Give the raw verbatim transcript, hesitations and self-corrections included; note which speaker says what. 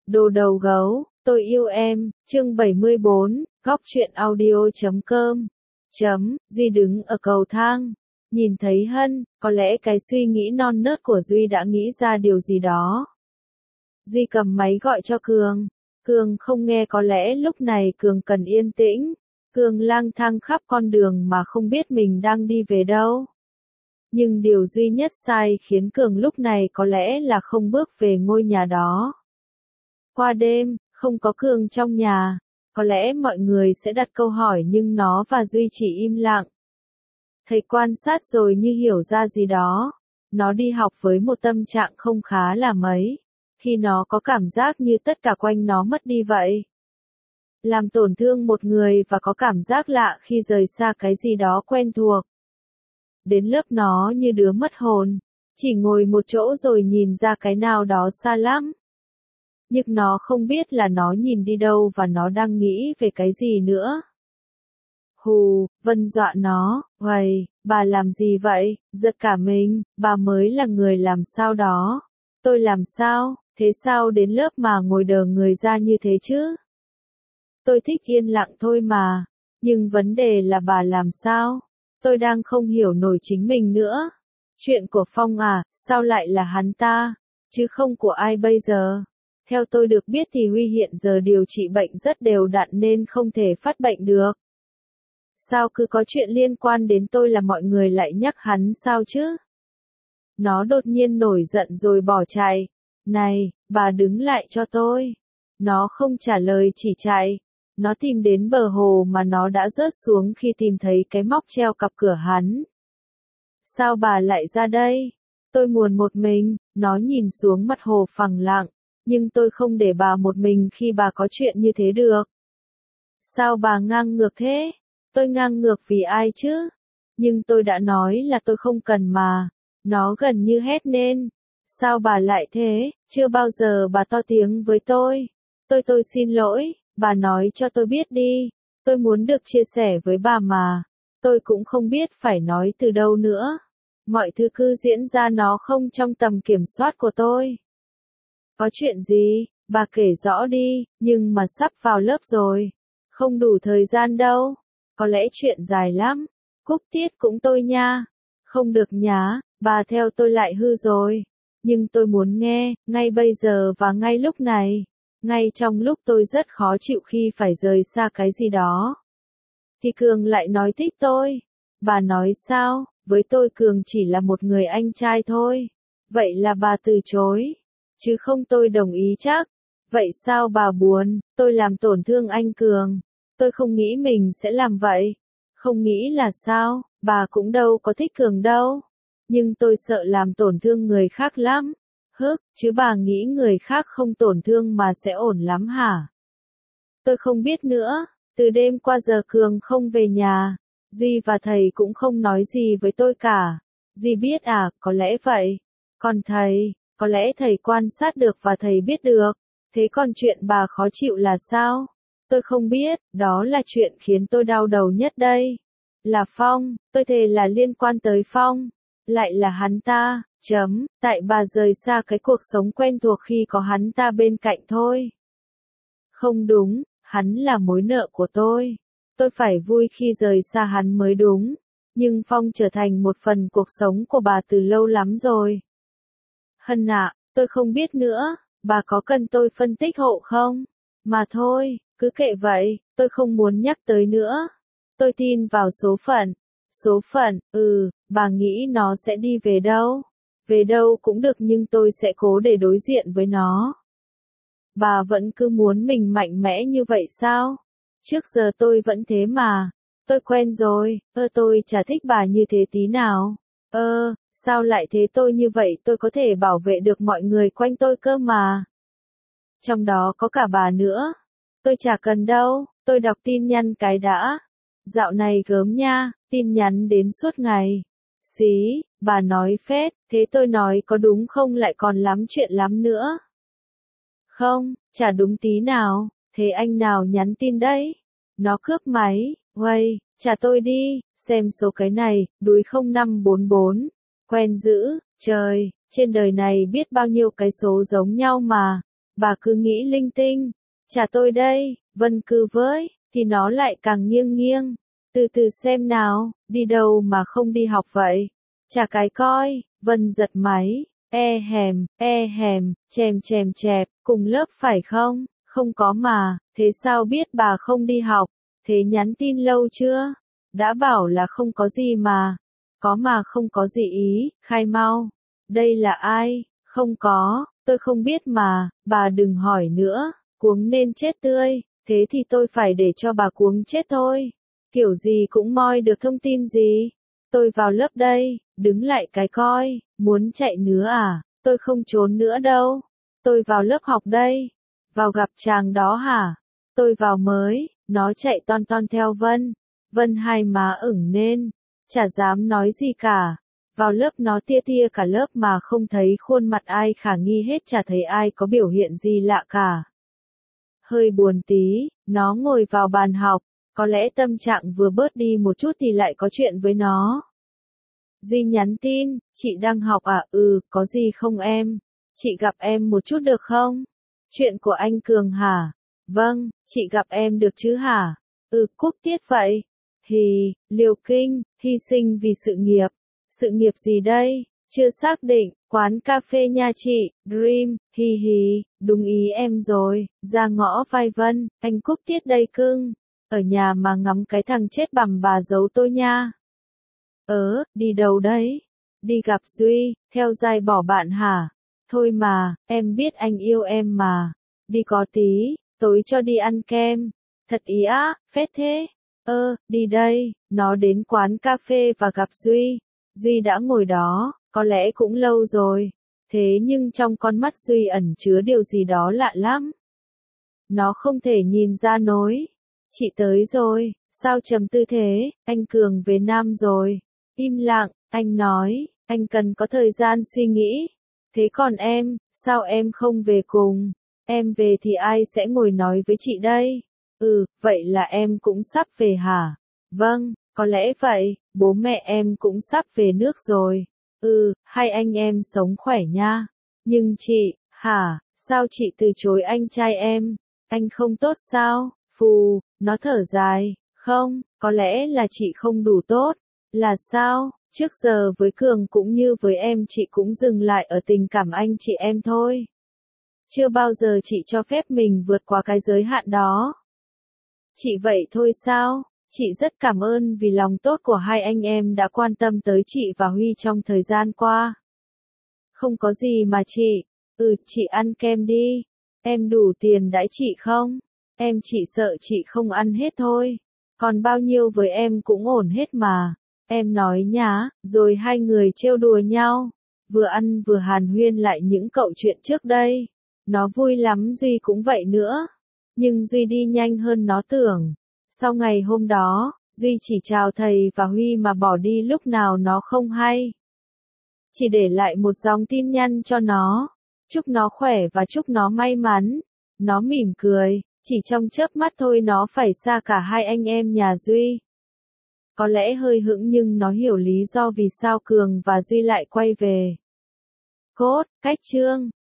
Speaker 1: Đồ đầu gấu, tôi yêu em, chương bảy mươi bốn, góc truyện audio chấm com. Chấm, Duy đứng ở cầu thang, nhìn thấy Hân, có lẽ cái suy nghĩ non nớt của Duy đã nghĩ ra điều gì đó. Duy cầm máy gọi cho Cường. Cường không nghe, có lẽ lúc này Cường cần yên tĩnh. Cường lang thang khắp con đường mà không biết mình đang đi về đâu. Nhưng điều duy nhất sai khiến Cường lúc này có lẽ là không bước về ngôi nhà đó. Qua đêm, không có Cường trong nhà, có lẽ mọi người sẽ đặt câu hỏi nhưng nó và Duy chỉ im lặng. Thầy quan sát rồi như hiểu ra gì đó. Nó đi học với một tâm trạng không khá là mấy, khi nó có cảm giác như tất cả quanh nó mất đi vậy. Làm tổn thương một người và có cảm giác lạ khi rời xa cái gì đó quen thuộc. Đến lớp nó như đứa mất hồn, chỉ ngồi một chỗ rồi nhìn ra cái nào đó xa lắm. Nhưng nó không biết là nó nhìn đi đâu và nó đang nghĩ về cái gì nữa. Hù, Vân dọa nó, "Uầy, bà làm gì vậy?" Giật cả mình, "Bà mới là người làm sao đó." "Tôi làm sao? Thế sao đến lớp mà ngồi đờ người ra như thế chứ?" "Tôi thích yên lặng thôi mà, nhưng vấn đề là bà làm sao?" Tôi đang không hiểu nổi chính mình nữa. Chuyện của Phong à, sao lại là hắn ta, chứ không của ai bây giờ? Theo tôi được biết thì Huy hiện giờ điều trị bệnh rất đều đặn nên không thể phát bệnh được. Sao cứ có chuyện liên quan đến tôi là mọi người lại nhắc hắn sao chứ? Nó đột nhiên nổi giận rồi bỏ chạy. "Này, bà đứng lại cho tôi." Nó không trả lời, chỉ chạy. Nó tìm đến bờ hồ mà nó đã rớt xuống khi tìm thấy cái móc treo cặp cửa hắn. "Sao bà lại ra đây?" "Tôi muốn một mình." Nó nhìn xuống mặt hồ phẳng lặng. "Nhưng tôi không để bà một mình khi bà có chuyện như thế được." "Sao bà ngang ngược thế?" "Tôi ngang ngược vì ai chứ? Nhưng tôi đã nói là tôi không cần mà." Nó gần như hét lên. "Sao bà lại thế? Chưa bao giờ bà to tiếng với tôi." Tôi tôi xin lỗi, bà nói cho tôi biết đi. Tôi muốn được chia sẻ với bà mà. Tôi cũng không biết phải nói từ đâu nữa. Mọi thứ cứ diễn ra nó không trong tầm kiểm soát của tôi." "Có chuyện gì? Bà kể rõ đi." "Nhưng mà sắp vào lớp rồi. Không đủ thời gian đâu." "Có lẽ chuyện dài lắm." "Cúp tiết cũng tôi nha." "Không được nhá, bà theo tôi lại hư rồi." "Nhưng tôi muốn nghe, ngay bây giờ và ngay lúc này." Ngay trong lúc tôi rất khó chịu khi phải rời xa cái gì đó, thì Cường lại nói thích tôi. "Bà nói sao? Với tôi Cường chỉ là một người anh trai thôi." "Vậy là bà từ chối?" "Chứ không tôi đồng ý chắc." "Vậy sao bà buồn, tôi làm tổn thương anh Cường?" "Tôi không nghĩ mình sẽ làm vậy." "Không nghĩ là sao, bà cũng đâu có thích Cường đâu." "Nhưng tôi sợ làm tổn thương người khác lắm." "Hức, chứ bà nghĩ người khác không tổn thương mà sẽ ổn lắm hả?" "Tôi không biết nữa." Từ đêm qua giờ Cường không về nhà. Duy và thầy cũng không nói gì với tôi cả. Duy biết à, có lẽ vậy. Còn thầy, có lẽ thầy quan sát được và thầy biết được. Thế còn chuyện bà khó chịu là sao? Tôi không biết, đó là chuyện khiến tôi đau đầu nhất đây. Là Phong, tôi thề là liên quan tới Phong. Lại là hắn ta, chấm, tại bà rời xa cái cuộc sống quen thuộc khi có hắn ta bên cạnh thôi. Không đúng, hắn là mối nợ của tôi. Tôi phải vui khi rời xa hắn mới đúng. Nhưng Phong trở thành một phần cuộc sống của bà từ lâu lắm rồi. Hân ạ, tôi không biết nữa, bà có cần tôi phân tích hộ không? Mà thôi, cứ kệ vậy, tôi không muốn nhắc tới nữa. Tôi tin vào số phận. Số phận, ừ, bà nghĩ nó sẽ đi về đâu? Về đâu cũng được nhưng tôi sẽ cố để đối diện với nó. Bà vẫn cứ muốn mình mạnh mẽ như vậy sao? Trước giờ tôi vẫn thế mà. Tôi quen rồi, ơ tôi chả thích bà như thế tí nào. Ơ, sao lại thế tôi như vậy tôi có thể bảo vệ được mọi người quanh tôi cơ mà. Trong đó có cả bà nữa. Tôi chả cần đâu, tôi đọc tin nhắn cái đã. Dạo này gớm nha, tin nhắn đến suốt ngày. Xí, bà nói phết, thế tôi nói có đúng không lại còn lắm chuyện lắm nữa. Không, chả đúng tí nào, thế anh nào nhắn tin đấy? Nó cướp máy, uầy, trả tôi đi, xem số cái này, đuối không năm bốn bốn. Quen dữ, trời, trên đời này biết bao nhiêu cái số giống nhau mà. Bà cứ nghĩ linh tinh. Chả tôi đây, Vân cứ với, thì nó lại càng nghiêng nghiêng. Từ từ xem nào, đi đâu mà không đi học vậy? Chả cái coi, Vân giật máy, e hèm, e hèm, chèm chèm chẹp, cùng lớp phải không? Không có mà, thế sao biết bà không đi học? Thế nhắn tin lâu chưa? Đã bảo là không có gì mà. Có mà không có gì ý, khai mau. Đây là ai? Không có, tôi không biết mà, bà đừng hỏi nữa, cuống nên chết tươi, thế thì tôi phải để cho bà cuống chết thôi. Kiểu gì cũng moi được thông tin gì. Tôi vào lớp đây, đứng lại cái coi, muốn chạy nữa à, tôi không trốn nữa đâu. Tôi vào lớp học đây. Vào gặp chàng đó hả? Tôi vào mới, nó chạy ton ton theo Vân. Vân hai má ửng lên, chả dám nói gì cả. Vào lớp nó tia tia cả lớp mà không thấy khuôn mặt ai khả nghi hết, chả thấy ai có biểu hiện gì lạ cả. Hơi buồn tí, nó ngồi vào bàn học, có lẽ tâm trạng vừa bớt đi một chút thì lại có chuyện với nó. Duy nhắn tin, chị đang học à? Ừ, có gì không em? Chị gặp em một chút được không? Chuyện của anh Cường hả? Vâng, chị gặp em được chứ hả? Ừ, cúp tiết vậy. Hì, liều kinh, hy sinh vì sự nghiệp. Sự nghiệp gì đây? Chưa xác định, quán cà phê nha chị, Dream, hì hì, đúng ý em rồi, ra ngõ vai Vân, anh cúp tiết đây cưng. Ở nhà mà ngắm cái thằng chết bằm bà giấu tôi nha. Ớ, đi đâu đấy? Đi gặp Duy, theo dai bỏ bạn hả? Thôi mà, em biết anh yêu em mà. Đi có tí, tối cho đi ăn kem. Thật ý á, phết thế. Ơ, đi đây, nó đến quán cà phê và gặp Duy. Duy đã ngồi đó, có lẽ cũng lâu rồi. Thế nhưng trong con mắt Duy ẩn chứa điều gì đó lạ lắm. Nó không thể nhìn ra nổi. Chị tới rồi, sao trầm tư thế, anh Cường về Nam rồi. Im lặng, anh nói, anh cần có thời gian suy nghĩ. Thế còn em, sao em không về cùng? Em về thì ai sẽ ngồi nói với chị đây? Ừ, vậy là em cũng sắp về hả? Vâng, có lẽ vậy, bố mẹ em cũng sắp về nước rồi. Ừ, hai anh em sống khỏe nha. Nhưng chị, hả, sao chị từ chối anh trai em? Anh không tốt sao? Phù, nó thở dài, không, có lẽ là chị không đủ tốt. Là sao? Trước giờ với Cường cũng như với em chị cũng dừng lại ở tình cảm anh chị em thôi. Chưa bao giờ chị cho phép mình vượt qua cái giới hạn đó. Chị vậy thôi sao? Chị rất cảm ơn vì lòng tốt của hai anh em đã quan tâm tới chị và Huy trong thời gian qua. Không có gì mà chị. Ừ, chị ăn kem đi. Em đủ tiền đãi chị không? Em chỉ sợ chị không ăn hết thôi. Còn bao nhiêu với em cũng ổn hết mà. Em nói nhá, rồi hai người trêu đùa nhau. Vừa ăn vừa hàn huyên lại những cậu chuyện trước đây. Nó vui lắm, Duy cũng vậy nữa. Nhưng Duy đi nhanh hơn nó tưởng. Sau ngày hôm đó, Duy chỉ chào thầy và Huy mà bỏ đi lúc nào nó không hay. Chỉ để lại một dòng tin nhắn cho nó. Chúc nó khỏe và chúc nó may mắn. Nó mỉm cười, chỉ trong chớp mắt thôi nó phải xa cả hai anh em nhà Duy. Có lẽ hơi hững nhưng nó hiểu lý do vì sao Cường và Duy lại quay về. Cốt, cách chương